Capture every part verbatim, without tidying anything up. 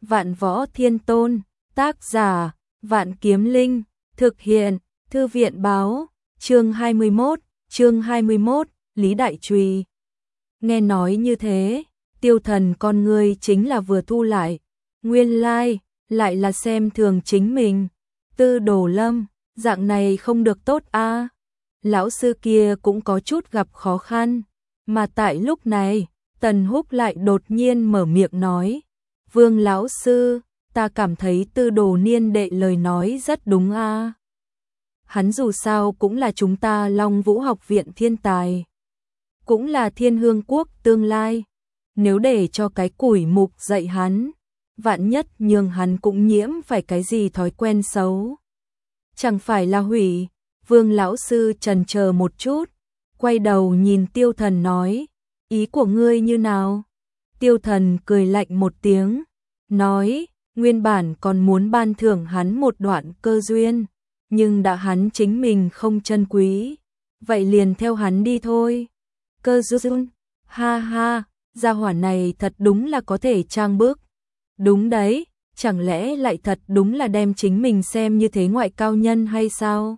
Vạn Võ Thiên Tôn, tác giả, Vạn Kiếm Linh, thực hiện, Thư viện báo, chương hai mươi mốt, chương hai mươi mốt, Lý Đại Trùy. Nghe nói như thế, Tiêu Thần con ngươi chính là vừa thu lại, nguyên lai, like, lại là xem thường chính mình. Tư Đồ Lâm, dạng này không được tốt a. À. Lão sư kia cũng có chút gặp khó khăn, mà tại lúc này, Tần Húc lại đột nhiên mở miệng nói: "Vương lão sư, ta cảm thấy Tư Đồ niên đệ lời nói rất đúng a. À. Hắn dù sao cũng là chúng ta Long Vũ học viện thiên tài, cũng là Thiên Hương quốc tương lai, nếu để cho cái củi mục dạy hắn, vạn nhất nhường hắn cũng nhiễm phải cái gì thói quen xấu, chẳng phải là hủy." Vương lão sư chần chờ một chút, quay đầu nhìn Tiêu Thần nói: "Ý của ngươi như nào?" Tiêu Thần cười lạnh một tiếng, nói: "Nguyên bản còn muốn ban thưởng hắn một đoạn cơ duyên, nhưng đã hắn chính mình không trân quý, vậy liền theo hắn đi thôi." Cơ duyên? Ha ha, gia hỏa này thật đúng là có thể trang bức. Đúng đấy, chẳng lẽ lại thật đúng là đem chính mình xem như thế ngoại cao nhân hay sao?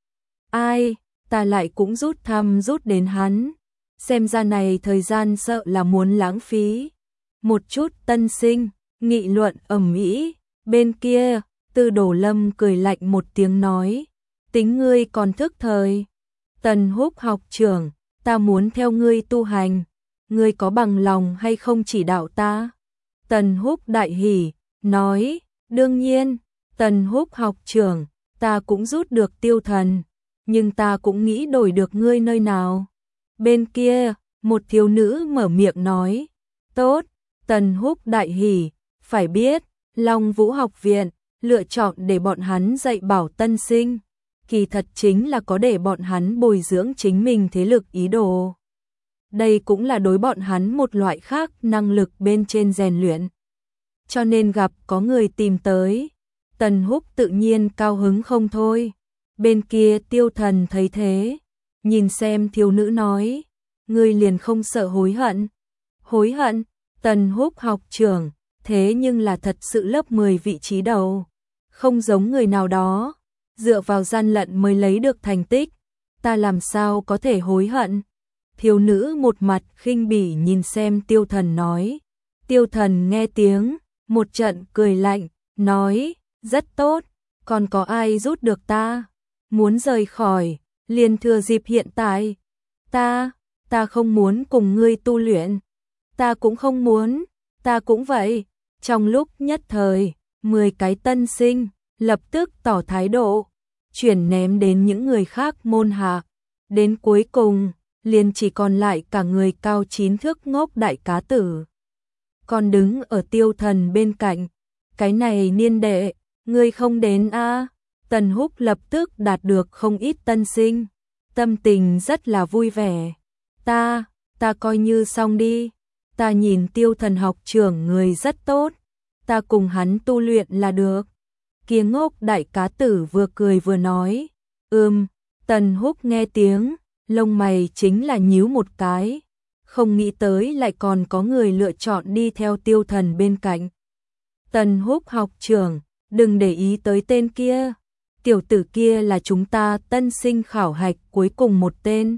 Ai, ta lại cũng rút thăm rút đến hắn, xem ra này thời gian sợ là muốn lãng phí. Một chút tân sinh, nghị luận ầm ĩ, bên kia, Tư Đồ Lâm cười lạnh một tiếng nói: "Tính ngươi còn thức thời. Tần Húc học trưởng, ta muốn theo ngươi tu hành, ngươi có bằng lòng hay không chỉ đạo ta?" Tần Húc đại hỉ, nói: "Đương nhiên, Tần Húc học trưởng, ta cũng rút được Tiêu Thần, nhưng ta cũng nghĩ đổi được ngươi nơi nào." Bên kia, một thiếu nữ mở miệng nói: "Tốt." Tần Húc đại hỉ, phải biết, Long Vũ học viện lựa chọn để bọn hắn dạy bảo tân sinh, kỳ thật chính là có để bọn hắn bồi dưỡng chính mình thế lực ý đồ. Đây cũng là đối bọn hắn một loại khác năng lực bên trên rèn luyện. Cho nên gặp có người tìm tới, Tần Húc tự nhiên cao hứng không thôi. Bên kia Tiêu Thần thấy thế, nhìn xem thiếu nữ nói: "Ngươi liền không sợ hối hận?" "Hối hận?" Tần Húc học trưởng, thế nhưng là thật sự lớp mười vị trí đầu, không giống người nào đó, dựa vào gian lận mới lấy được thành tích, ta làm sao có thể hối hận? Thiếu nữ một mặt khinh bỉ nhìn xem Tiêu Thần nói. Tiêu Thần nghe tiếng, một trận cười lạnh, nói: "Rất tốt, còn có ai rút được ta? Muốn rời khỏi, liền thừa dịp hiện tại." Ta, ta không muốn cùng ngươi tu luyện." "Ta cũng không muốn." "Ta cũng vậy." Trong lúc nhất thời, mười cái tân sinh lập tức tỏ thái độ, chuyển ném đến những người khác môn hạ. Đến cuối cùng, liền chỉ còn lại cả người cao chín thước ngốc đại cá tử, còn đứng ở Tiêu Thần bên cạnh. "Cái này niên đệ, ngươi không đến a?" À? Tần Húc lập tức đạt được không ít tân sinh, tâm tình rất là vui vẻ. Ta, ta coi như xong đi. Ta nhìn Tiêu Thần học trưởng người rất tốt, ta cùng hắn tu luyện là được." Kia ngốc đại cá tử vừa cười vừa nói. Ừm. Tần Húc nghe tiếng, lông mày chính là nhíu một cái, không nghĩ tới lại còn có người lựa chọn đi theo Tiêu Thần bên cạnh. "Tần Húc học trưởng, đừng để ý tới tên kia, tiểu tử kia là chúng ta tân sinh khảo hạch cuối cùng một tên,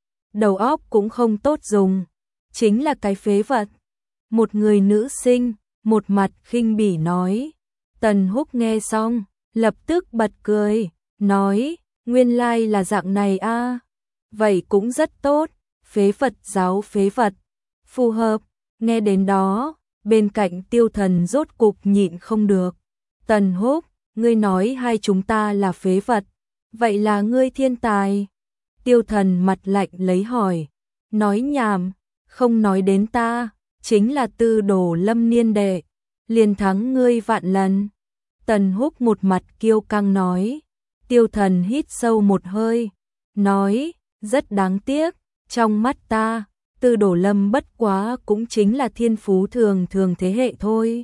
đầu óc cũng không tốt dùng, chính là cái phế vật." Một người nữ sinh, một mặt khinh bỉ nói. Tần Húc nghe xong, lập tức bật cười, nói: "Nguyên lai like là dạng này a. À? Vậy cũng rất tốt, phế vật giáo phế vật, phù hợp." Nghe đến đó, bên cạnh Tiêu Thần rốt cục nhịn không được. "Tần Húc, ngươi nói hai chúng ta là phế vật, vậy là ngươi thiên tài?" Tiêu Thần mặt lạnh lấy hỏi. "Nói nhảm, không nói đến ta, chính là Tư Đồ Lâm niên đệ, liền thắng ngươi vạn lần." Tần Húc một mặt kiêu căng nói. Tiêu Thần hít sâu một hơi, nói: "Rất đáng tiếc, trong mắt ta, Tư Đồ Lâm bất quá cũng chính là thiên phú thường thường thế hệ thôi.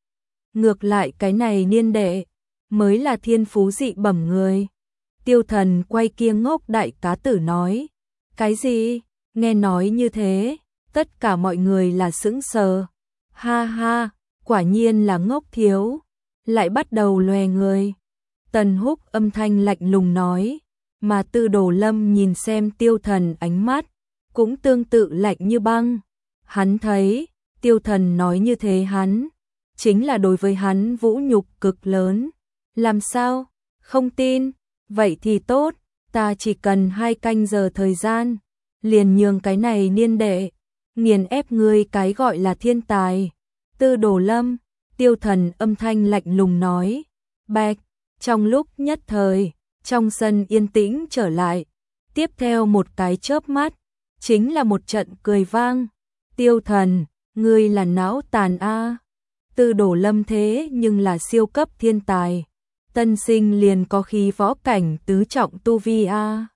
Ngược lại cái này niên đệ, mới là thiên phú dị bẩm người." Tiêu Thần quay kia ngốc đại cá tử nói. "Cái gì?" Nghe nói như thế, tất cả mọi người là sững sờ. Ha ha, quả nhiên là ngốc thiếu, lại bắt đầu lòe người. Tần Húc âm thanh lạnh lùng nói, mà Tư Đồ Lâm nhìn xem Tiêu Thần ánh mắt, cũng tương tự lạnh như băng. Hắn thấy, Tiêu Thần nói như thế hắn, chính là đối với hắn vũ nhục cực lớn. Làm sao? Không tin? Vậy thì tốt, ta chỉ cần hai canh giờ thời gian, liền nhường cái này niên đệ, nghiền ép ngươi cái gọi là thiên tài. Tư Đồ Lâm, Tiêu Thần âm thanh lạnh lùng nói, bạch, trong lúc nhất thời, trong sân yên tĩnh trở lại, tiếp theo một cái chớp mắt, chính là một trận cười vang. Tiêu Thần, ngươi là não tàn a. Tư Đồ Lâm thế nhưng là siêu cấp thiên tài, tân sinh liền có khí võ cảnh tứ trọng tu vi a.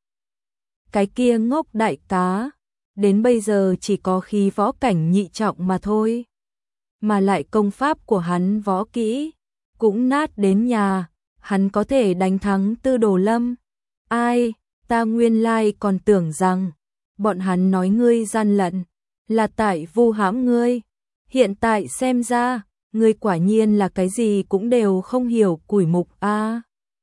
Cái kia ngốc đại cá, đến bây giờ chỉ có khí võ cảnh nhị trọng mà thôi. Mà lại công pháp của hắn võ kỹ, cũng nát đến nhà, hắn có thể đánh thắng Tư Đồ Lâm. Ai, ta nguyên lai còn tưởng rằng, bọn hắn nói ngươi gian lận, là tại vu hãm ngươi. Hiện tại xem ra, ngươi quả nhiên là cái gì cũng đều không hiểu củi mục a.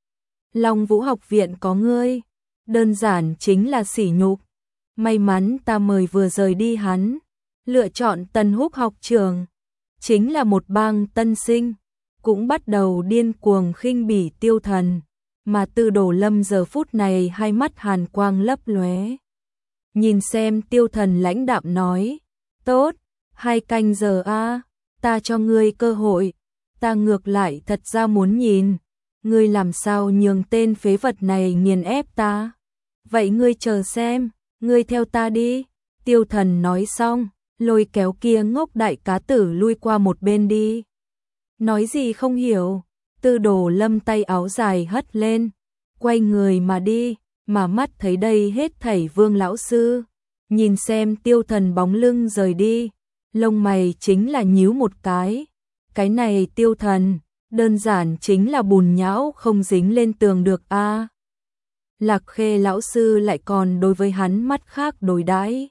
Long Vũ học viện có ngươi, đơn giản chính là sỉ nhục. May mắn ta mời vừa rời đi hắn, lựa chọn Tần Húc học trường, chính là một bang tân sinh, cũng bắt đầu điên cuồng khinh bỉ Tiêu Thần, mà Tư Đồ Lâm giờ phút này hai mắt hàn quang lấp lóe. Nhìn xem Tiêu Thần lãnh đạm nói, tốt, hai canh giờ a, ta cho ngươi cơ hội, ta ngược lại thật ra muốn nhìn, ngươi làm sao nhường tên phế vật này nghiền ép ta. Vậy ngươi chờ xem, ngươi theo ta đi. Tiêu Thần nói xong, lôi kéo kia ngốc đại cá tử lui qua một bên đi. Nói gì không hiểu, Tư Đồ Lâm tay áo dài hất lên, quay người mà đi, mà mắt thấy đây hết thảy Vương lão sư. Nhìn xem Tiêu Thần bóng lưng rời đi, lông mày chính là nhíu một cái. Cái này Tiêu Thần, đơn giản chính là bùn nhão không dính lên tường được a. Lạc Khê lão sư lại còn đối với hắn mắt khác đối đãi.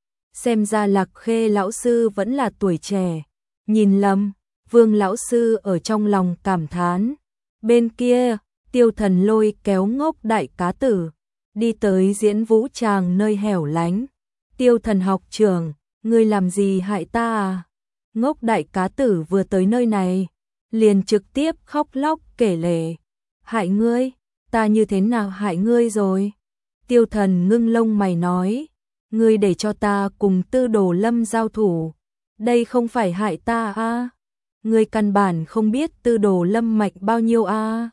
Xem ra Lạc Khê lão sư vẫn là tuổi trẻ. Nhìn lầm, Vương lão sư ở trong lòng cảm thán. Bên kia, Tiêu Thần lôi kéo ngốc đại cá tử, đi tới diễn vũ tràng nơi hẻo lánh. Tiêu Thần học trưởng, ngươi làm gì hại ta à? Ngốc đại cá tử vừa tới nơi này, liền trực tiếp khóc lóc kể lể. Hại ngươi? Ta như thế nào hại ngươi rồi? Tiêu Thần ngưng lông mày nói, ngươi để cho ta cùng Tư Đồ Lâm giao thủ, đây không phải hại ta à? Ngươi căn bản không biết Tư Đồ Lâm mạnh bao nhiêu à?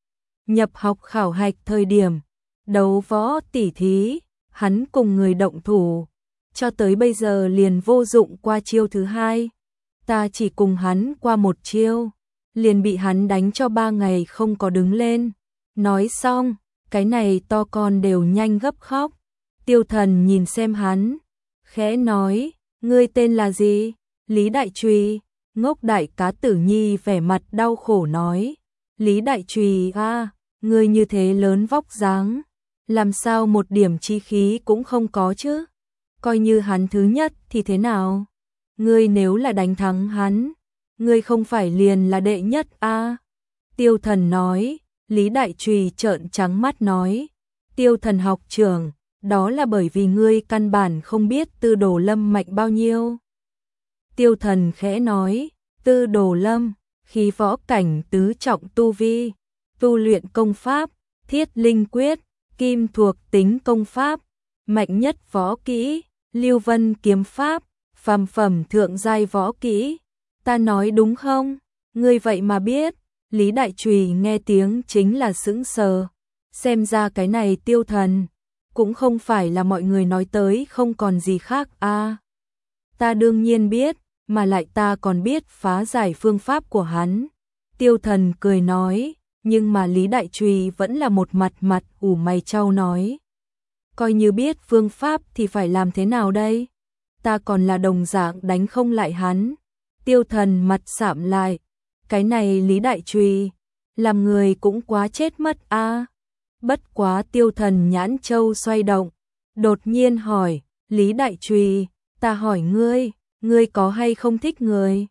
Nhập học khảo hạch thời điểm, đấu võ tỉ thí, hắn cùng người động thủ, cho tới bây giờ liền vô dụng qua chiêu thứ hai. Ta chỉ cùng hắn qua một chiêu, liền bị hắn đánh cho ba ngày không có đứng lên. Nói xong, cái này to con đều nhanh gấp khóc. Tiêu Thần nhìn xem hắn, khẽ nói, ngươi tên là gì? Lý Đại Trùy. Ngốc đại cá tử nhi vẻ mặt đau khổ nói, Lý Đại Trùy a, ngươi như thế lớn vóc dáng, làm sao một điểm chi khí cũng không có chứ? Coi như hắn thứ nhất thì thế nào? Ngươi nếu là đánh thắng hắn, ngươi không phải liền là đệ nhất a? Tiêu Thần nói. Lý Đại Trùy trợn trắng mắt nói, Tiêu Thần học trưởng, đó là bởi vì ngươi căn bản không biết Tư Đồ Lâm mạnh bao nhiêu. Tiêu Thần khẽ nói, Tư Đồ Lâm, khí võ cảnh tứ trọng tu vi, tu luyện công pháp, thiết linh quyết, kim thuộc tính công pháp, mạnh nhất võ kỹ, lưu vân kiếm pháp, phàm phẩm thượng giai võ kỹ. Ta nói đúng không? Ngươi vậy mà biết. Lý Đại Trùy nghe tiếng chính là sững sờ, xem ra cái này Tiêu Thần, cũng không phải là mọi người nói tới không còn gì khác a. À, ta đương nhiên biết, mà lại ta còn biết phá giải phương pháp của hắn. Tiêu Thần cười nói, nhưng mà Lý Đại Trùy vẫn là một mặt mặt ủ mày trao nói. Coi như biết phương pháp thì phải làm thế nào đây? Ta còn là đồng dạng đánh không lại hắn. Tiêu Thần mặt sạm lại. Cái này Lý Đại Trùy, làm người cũng quá chết mất a. À. Bất quá Tiêu Thần nhãn châu xoay động, đột nhiên hỏi, Lý Đại Trùy, ta hỏi ngươi, ngươi có hay không thích người?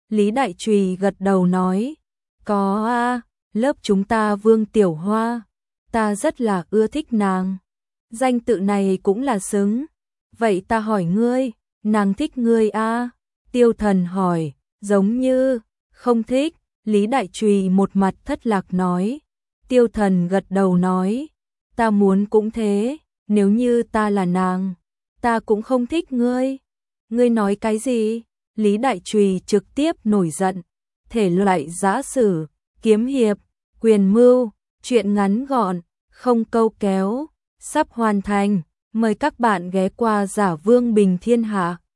Lý Đại Trùy gật đầu nói, có a, lớp chúng ta Vương Tiểu Hoa, ta rất là ưa thích nàng. Danh tự này cũng là xứng. Vậy ta hỏi ngươi, nàng thích ngươi a? Tiêu Thần hỏi, giống như, không thích. Lý Đại Trùy một mặt thất lạc nói. Tiêu Thần gật đầu nói, ta muốn cũng thế, nếu như ta là nàng, ta cũng không thích ngươi. Ngươi nói cái gì? Lý Đại Trùy trực tiếp nổi giận. Thể loại giã sử, kiếm hiệp, quyền mưu, truyện ngắn gọn, không câu kéo, sắp hoàn thành. Mời các bạn ghé qua Giả Vương Bình Thiên Hạ.